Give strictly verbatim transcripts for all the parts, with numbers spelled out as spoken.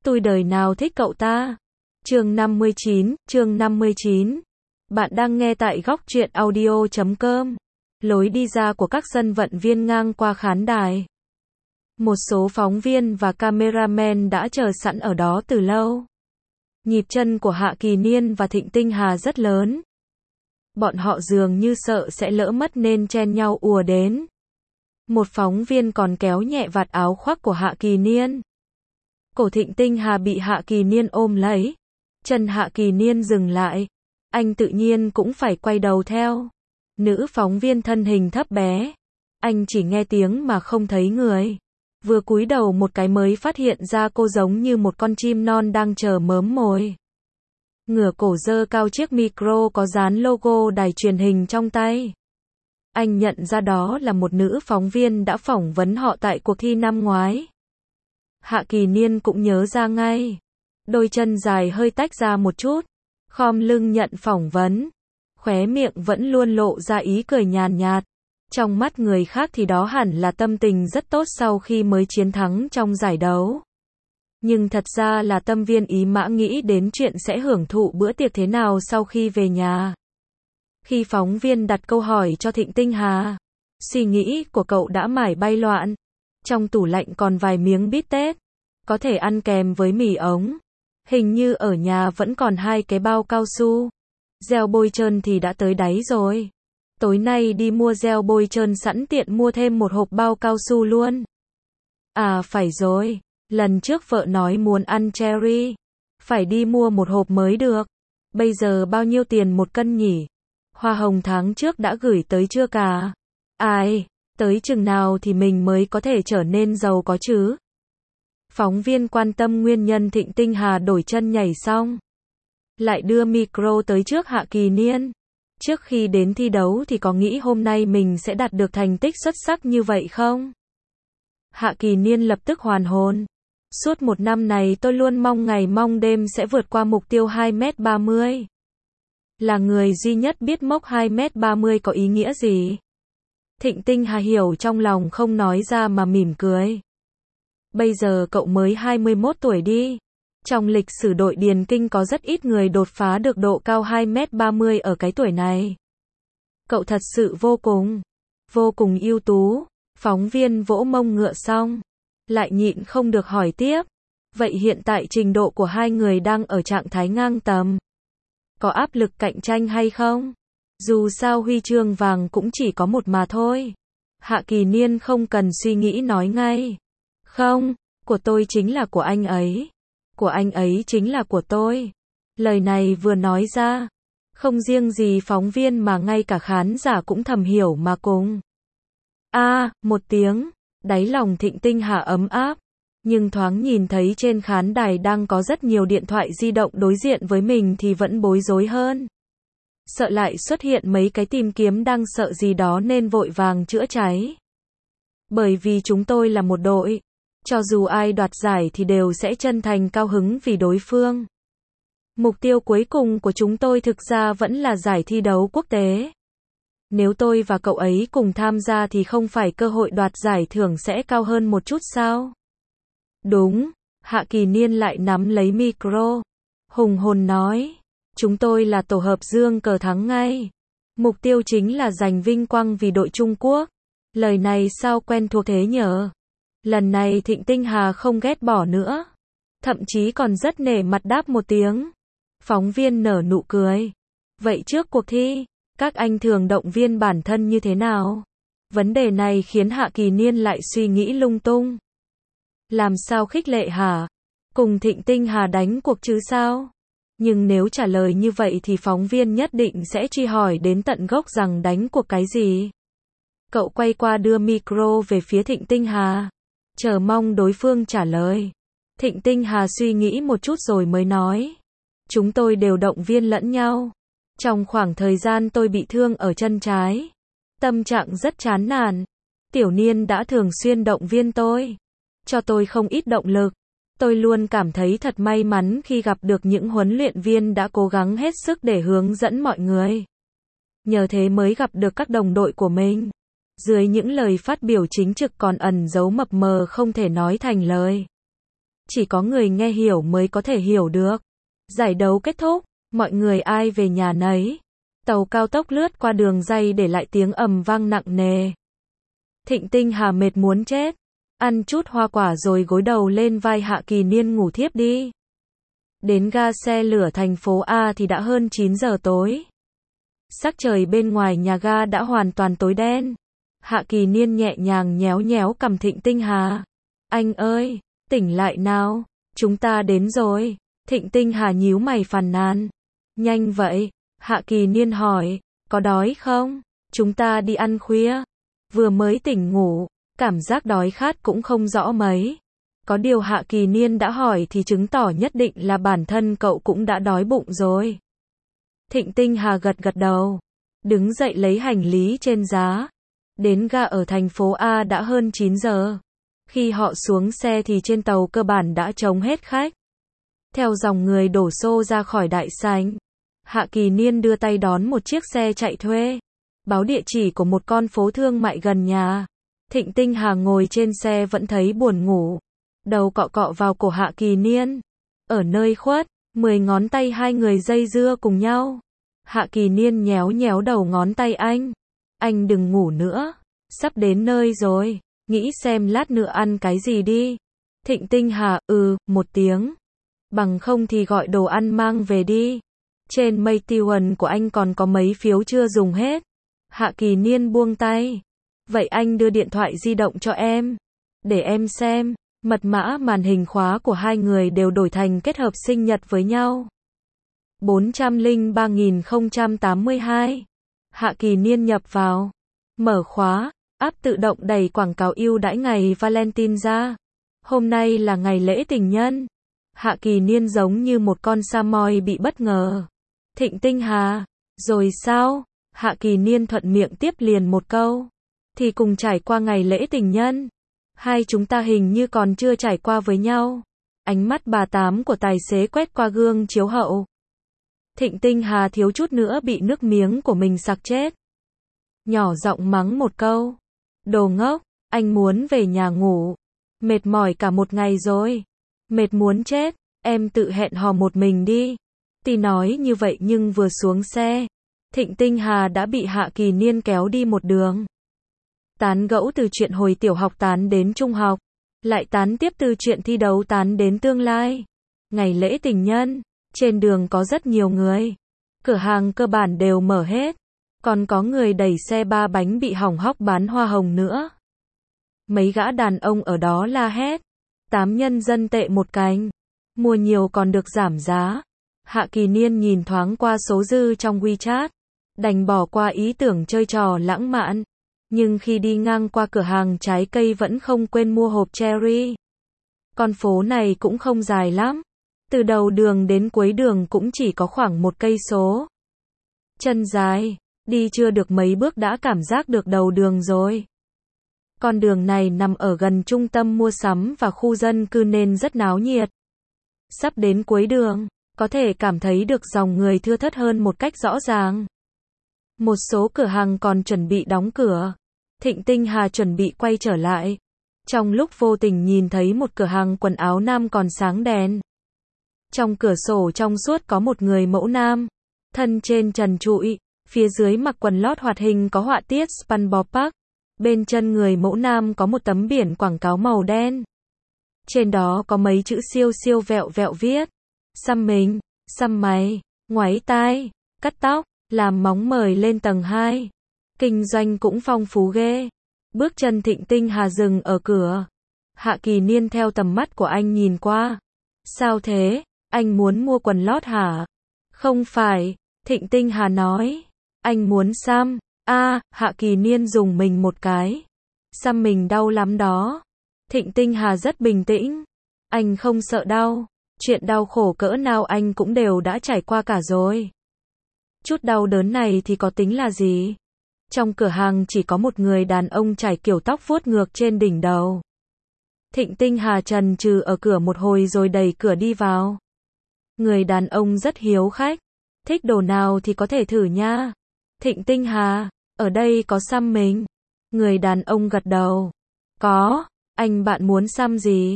Tôi đời nào thích cậu ta. Chương năm mươi chín, chương năm mươi chín. Bạn đang nghe tại góc truyện audio chấm com. Lối đi ra của các dân vận viên ngang qua khán đài. Một số phóng viên và cameraman đã chờ sẵn ở đó từ lâu. Nhịp chân của Hạ Kỳ Niên và Thịnh Tinh Hà rất lớn. Bọn họ dường như sợ sẽ lỡ mất nên chen nhau ùa đến. Một phóng viên còn kéo nhẹ vạt áo khoác của Hạ Kỳ Niên. Cổ Thịnh Tinh Hà bị Hạ Kỳ Niên ôm lấy. Chân Hạ Kỳ Niên dừng lại. Anh tự nhiên cũng phải quay đầu theo. Nữ phóng viên thân hình thấp bé. Anh chỉ nghe tiếng mà không thấy người. Vừa cúi đầu một cái mới phát hiện ra cô giống như một con chim non đang chờ mớm mồi. Ngửa cổ giơ cao chiếc micro có dán logo đài truyền hình trong tay. Anh nhận ra đó là một nữ phóng viên đã phỏng vấn họ tại cuộc thi năm ngoái. Hạ Kỳ Niên cũng nhớ ra ngay. Đôi chân dài hơi tách ra một chút. Khom lưng nhận phỏng vấn. Khóe miệng vẫn luôn lộ ra ý cười nhàn nhạt. Trong mắt người khác thì đó hẳn là tâm tình rất tốt sau khi mới chiến thắng trong giải đấu. Nhưng thật ra là tâm viên ý mã nghĩ đến chuyện sẽ hưởng thụ bữa tiệc thế nào sau khi về nhà. Khi phóng viên đặt câu hỏi cho Thịnh Tinh Hà, suy nghĩ của cậu đã mải bay loạn. Trong tủ lạnh còn vài miếng bít tết, có thể ăn kèm với mì ống. Hình như ở nhà vẫn còn hai cái bao cao su. Gel bôi trơn thì đã tới đáy rồi. Tối nay đi mua gel bôi trơn sẵn tiện mua thêm một hộp bao cao su luôn. À phải rồi, lần trước vợ nói muốn ăn cherry. Phải đi mua một hộp mới được. Bây giờ bao nhiêu tiền một cân nhỉ? Hoa hồng tháng trước đã gửi tới chưa cả? Ai, tới chừng nào thì mình mới có thể trở nên giàu có chứ? Phóng viên quan tâm nguyên nhân Thịnh Tinh Hà đổi chân nhảy xong. Lại đưa micro tới trước Hạ Kỳ Niên. Trước khi đến thi đấu thì có nghĩ hôm nay mình sẽ đạt được thành tích xuất sắc như vậy không? Hạ Kỳ Niên lập tức hoàn hồn. Suốt một năm này tôi luôn mong ngày mong đêm sẽ vượt qua mục tiêu hai mét ba mươi. Là người duy nhất biết mốc hai mét ba mươi có ý nghĩa gì. Thịnh Tinh Hà hiểu trong lòng không nói ra mà mỉm cười. Bây giờ cậu mới hai mươi mốt tuổi đi. Trong lịch sử đội điền kinh có rất ít người đột phá được độ cao hai mét ba mươi ở cái tuổi này. Cậu thật sự vô cùng, vô cùng ưu tú. Phóng viên vỗ mông ngựa xong, lại nhịn không được hỏi tiếp. Vậy hiện tại trình độ của hai người đang ở trạng thái ngang tầm. Có áp lực cạnh tranh hay không? Dù sao huy chương vàng cũng chỉ có một mà thôi. Hạ Kỳ Niên không cần suy nghĩ nói ngay. Không, của tôi chính là của anh ấy. Của anh ấy chính là của tôi. Lời này vừa nói ra, không riêng gì phóng viên mà ngay cả khán giả cũng thầm hiểu mà cùng. A, à, một tiếng, đáy lòng Thịnh Tinh Hà ấm áp. Nhưng thoáng nhìn thấy trên khán đài đang có rất nhiều điện thoại di động đối diện với mình thì vẫn bối rối hơn. Sợ lại xuất hiện mấy cái tìm kiếm đang sợ gì đó nên vội vàng chữa cháy. Bởi vì chúng tôi là một đội. Cho dù ai đoạt giải thì đều sẽ chân thành cao hứng vì đối phương. Mục tiêu cuối cùng của chúng tôi thực ra vẫn là giải thi đấu quốc tế. Nếu tôi và cậu ấy cùng tham gia thì không phải cơ hội đoạt giải thưởng sẽ cao hơn một chút sao? Đúng, Hạ Kỳ Niên lại nắm lấy micro. Hùng hồn nói, chúng tôi là tổ hợp dương cờ thắng ngay. Mục tiêu chính là giành vinh quang vì đội Trung Quốc. Lời này sao quen thuộc thế nhở? Lần này Thịnh Tinh Hà không ghét bỏ nữa. Thậm chí còn rất nể mặt đáp một tiếng. Phóng viên nở nụ cười. Vậy trước cuộc thi, các anh thường động viên bản thân như thế nào? Vấn đề này khiến Hạ Kỳ Niên lại suy nghĩ lung tung. Làm sao khích lệ hả? Cùng Thịnh Tinh Hà đánh cuộc chứ sao? Nhưng nếu trả lời như vậy thì phóng viên nhất định sẽ truy hỏi đến tận gốc rằng đánh cuộc cái gì. Cậu quay qua đưa micro về phía Thịnh Tinh Hà. Chờ mong đối phương trả lời. Thịnh Tinh Hà suy nghĩ một chút rồi mới nói. Chúng tôi đều động viên lẫn nhau. Trong khoảng thời gian tôi bị thương ở chân trái, tâm trạng rất chán nản. Tiểu Niên đã thường xuyên động viên tôi, cho tôi không ít động lực. Tôi luôn cảm thấy thật may mắn khi gặp được những huấn luyện viên đã cố gắng hết sức để hướng dẫn mọi người. Nhờ thế mới gặp được các đồng đội của mình. Dưới những lời phát biểu chính trực còn ẩn giấu mập mờ không thể nói thành lời. Chỉ có người nghe hiểu mới có thể hiểu được. Giải đấu kết thúc, mọi người ai về nhà nấy. Tàu cao tốc lướt qua đường ray để lại tiếng ầm vang nặng nề. Thịnh Tinh Hà mệt muốn chết. Ăn chút hoa quả rồi gối đầu lên vai Hạ Kỳ Niên ngủ thiếp đi. Đến ga xe lửa thành phố A thì đã hơn chín giờ tối. Sắc trời bên ngoài nhà ga đã hoàn toàn tối đen. Hạ Kỳ Niên nhẹ nhàng nhéo nhéo cằm Thịnh Tinh Hà. Anh ơi, tỉnh lại nào, chúng ta đến rồi. Thịnh Tinh Hà nhíu mày phàn nàn. Nhanh vậy, Hạ Kỳ Niên hỏi, có đói không? Chúng ta đi ăn khuya. Vừa mới tỉnh ngủ, cảm giác đói khát cũng không rõ mấy. Có điều Hạ Kỳ Niên đã hỏi thì chứng tỏ nhất định là bản thân cậu cũng đã đói bụng rồi. Thịnh Tinh Hà gật gật đầu, đứng dậy lấy hành lý trên giá. Đến ga ở thành phố A đã hơn chín giờ. Khi họ xuống xe thì trên tàu cơ bản đã trống hết khách. Theo dòng người đổ xô ra khỏi đại sảnh, Hạ Kỳ Niên đưa tay đón một chiếc xe chạy thuê, báo địa chỉ của một con phố thương mại gần nhà. Thịnh Tinh Hà ngồi trên xe vẫn thấy buồn ngủ, đầu cọ cọ vào cổ Hạ Kỳ Niên. Ở nơi khuất, mười ngón tay hai người dây dưa cùng nhau. Hạ Kỳ Niên nhéo nhéo đầu ngón tay anh. Anh đừng ngủ nữa, sắp đến nơi rồi, nghĩ xem lát nữa ăn cái gì đi. Thịnh Tinh Hà, ừ, một tiếng. Bằng không thì gọi đồ ăn mang về đi. Trên mây tiêu ẩn của anh còn có mấy phiếu chưa dùng hết. Hạ Kỳ Niên buông tay. Vậy anh đưa điện thoại di động cho em. Để em xem. Mật mã màn hình khóa của hai người đều đổi thành kết hợp sinh nhật với nhau. bốn trăm lẻ ba nghìn không trăm tám mươi hai. Hạ Kỳ Niên nhập vào. Mở khóa. App tự động đẩy quảng cáo ưu đãi ngày Valentine ra. Hôm nay là ngày lễ tình nhân. Hạ Kỳ Niên giống như một con sa moi bị bất ngờ. Thịnh Tinh Hà. Rồi sao? Hạ Kỳ Niên thuận miệng tiếp liền một câu. Thì cùng trải qua ngày lễ tình nhân. Hai chúng ta hình như còn chưa trải qua với nhau. Ánh mắt bà tám của tài xế quét qua gương chiếu hậu. Thịnh Tinh Hà thiếu chút nữa bị nước miếng của mình sặc chết. Nhỏ giọng mắng một câu. Đồ ngốc, anh muốn về nhà ngủ. Mệt mỏi cả một ngày rồi. Mệt muốn chết, em tự hẹn hò một mình đi. Tuy nói như vậy nhưng vừa xuống xe, Thịnh Tinh Hà đã bị Hạ Kỳ Niên kéo đi một đường. Tán gẫu từ chuyện hồi tiểu học tán đến trung học, lại tán tiếp từ chuyện thi đấu tán đến tương lai. Ngày lễ tình nhân, trên đường có rất nhiều người. Cửa hàng cơ bản đều mở hết. Còn có người đẩy xe ba bánh bị hỏng hóc bán hoa hồng nữa. Mấy gã đàn ông ở đó la hét. Tám nhân dân tệ một cành. Mua nhiều còn được giảm giá. Hạ Kỳ Niên nhìn thoáng qua số dư trong WeChat. Đành bỏ qua ý tưởng chơi trò lãng mạn. Nhưng khi đi ngang qua cửa hàng trái cây vẫn không quên mua hộp cherry. Con phố này cũng không dài lắm. Từ đầu đường đến cuối đường cũng chỉ có khoảng một cây số. Chân dài, đi chưa được mấy bước đã cảm giác được đầu đường rồi. Con đường này nằm ở gần trung tâm mua sắm và khu dân cư nên rất náo nhiệt. Sắp đến cuối đường, có thể cảm thấy được dòng người thưa thớt hơn một cách rõ ràng. Một số cửa hàng còn chuẩn bị đóng cửa. Thịnh Tinh Hà chuẩn bị quay trở lại. Trong lúc vô tình nhìn thấy một cửa hàng quần áo nam còn sáng đèn. Trong cửa sổ trong suốt có một người mẫu nam. Thân trên trần trụi, phía dưới mặc quần lót hoạt hình có họa tiết SpongeBob Park. Bên chân người mẫu nam có một tấm biển quảng cáo màu đen. Trên đó có mấy chữ siêu siêu vẹo vẹo viết. Xăm mình, xăm mày, ngoáy tai, cắt tóc, làm móng mời lên tầng hai. Kinh doanh cũng phong phú ghê. Bước chân Thịnh Tinh Hà dừng ở cửa. Hạ Kỳ Niên theo tầm mắt của anh nhìn qua. Sao thế? Anh muốn mua quần lót hả? Không phải, Thịnh Tinh Hà nói. Anh muốn xăm. A, Hạ Kỳ Niên dùng mình một cái. Xăm mình đau lắm đó. Thịnh Tinh Hà rất bình tĩnh. Anh không sợ đau. Chuyện đau khổ cỡ nào anh cũng đều đã trải qua cả rồi. Chút đau đớn này thì có tính là gì? Trong cửa hàng chỉ có một người đàn ông trải kiểu tóc vuốt ngược trên đỉnh đầu. Thịnh Tinh Hà chần chừ ở cửa một hồi rồi đẩy cửa đi vào. Người đàn ông rất hiếu khách. Thích đồ nào thì có thể thử nha. Thịnh Tinh Hà, ở đây có xăm mình. Người đàn ông gật đầu. Có, anh bạn muốn xăm gì?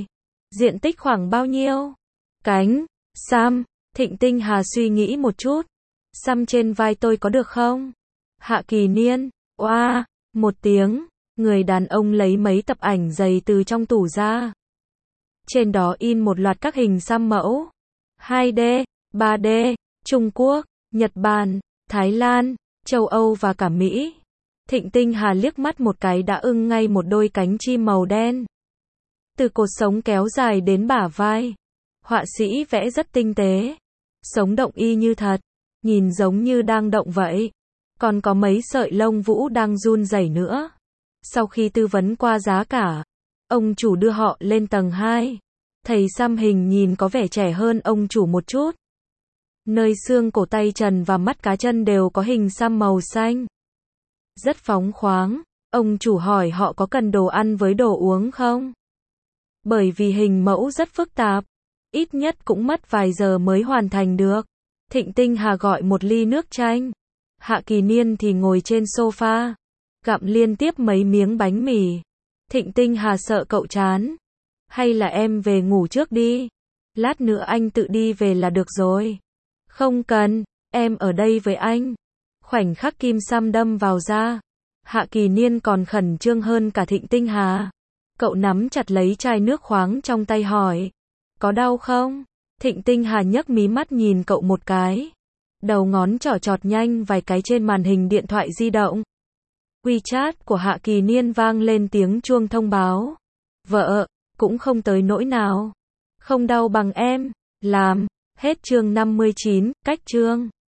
Diện tích khoảng bao nhiêu? Cánh, xăm, Thịnh Tinh Hà suy nghĩ một chút. Xăm trên vai tôi có được không? Hạ Kỳ Niên, oa, một tiếng, người đàn ông lấy mấy tập ảnh dày từ trong tủ ra. Trên đó in một loạt các hình xăm mẫu. hai D, ba D, Trung Quốc, Nhật Bản, Thái Lan, châu Âu và cả Mỹ. Thịnh Tinh Hà liếc mắt một cái đã ưng ngay một đôi cánh chim màu đen. Từ cột sống kéo dài đến bả vai. Họa sĩ vẽ rất tinh tế. Sống động y như thật. Nhìn giống như đang động vậy. Còn có mấy sợi lông vũ đang run rẩy nữa. Sau khi tư vấn qua giá cả, ông chủ đưa họ lên tầng hai. Thầy xăm hình nhìn có vẻ trẻ hơn ông chủ một chút. Nơi xương cổ tay trần và mắt cá chân đều có hình xăm màu xanh. Rất phóng khoáng. Ông chủ hỏi họ có cần đồ ăn với đồ uống không? Bởi vì hình mẫu rất phức tạp. Ít nhất cũng mất vài giờ mới hoàn thành được. Thịnh Tinh Hà gọi một ly nước chanh. Hạ Kỳ Niên thì ngồi trên sofa, gặm liên tiếp mấy miếng bánh mì. Thịnh Tinh Hà sợ cậu chán. Hay là em về ngủ trước đi. Lát nữa anh tự đi về là được rồi. Không cần, em ở đây với anh. Khoảnh khắc kim xăm đâm vào da, Hạ Kỳ Niên còn khẩn trương hơn cả Thịnh Tinh Hà. Cậu nắm chặt lấy chai nước khoáng trong tay hỏi. Có đau không? Thịnh Tinh Hà nhấc mí mắt nhìn cậu một cái. Đầu ngón trỏ chọt nhanh vài cái trên màn hình điện thoại di động. WeChat của Hạ Kỳ Niên vang lên tiếng chuông thông báo. Vợ, cũng không tới nỗi nào. Không đau bằng em. Làm. Hết chương năm mươi chín, cách chương.